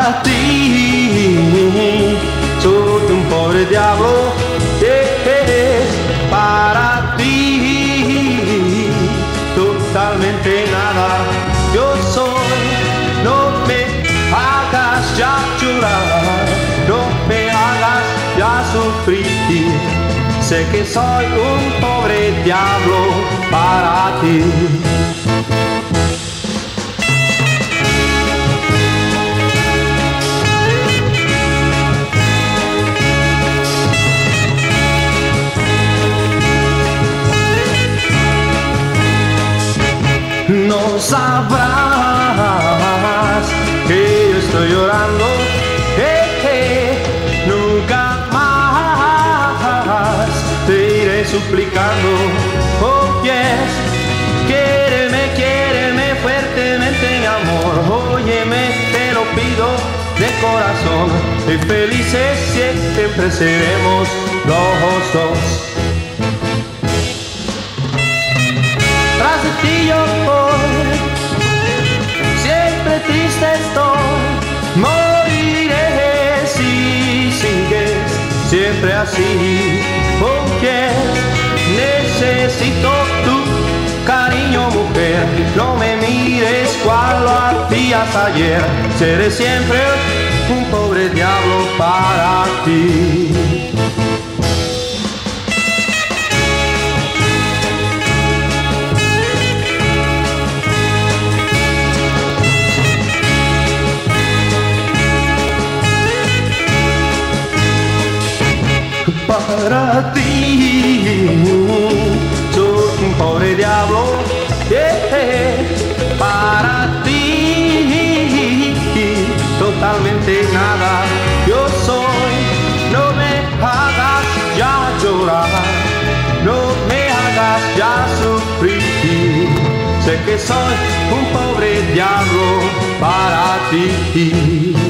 para ti. Soy un pobre diablo, para ti. Totalmente nada, yo soy. No me hagas ya llorar, no me hagas ya sufrir. Sé que soy un pobre diablo para ti. No sabrás que yo estoy llorando, nunca más te iré suplicando. Oh yes, quiéreme fuertemente, mi amor. Óyeme, te lo pido de corazón. Y felices siempre seremos los dos. Tras de ti yo voy, siempre triste estoy. Moriré si sigues siempre así. Oh yes, necesito tu cariño, mujer. No me mires cual lo hacías ayer. Seré siempre un pobre diablo para ti. Para ti, soy un pobre diablo, para ti, totalmente nada, yo soy. No me hagas ya llorar, no me hagas ya sufrir. Sé que soy un pobre diablo para ti.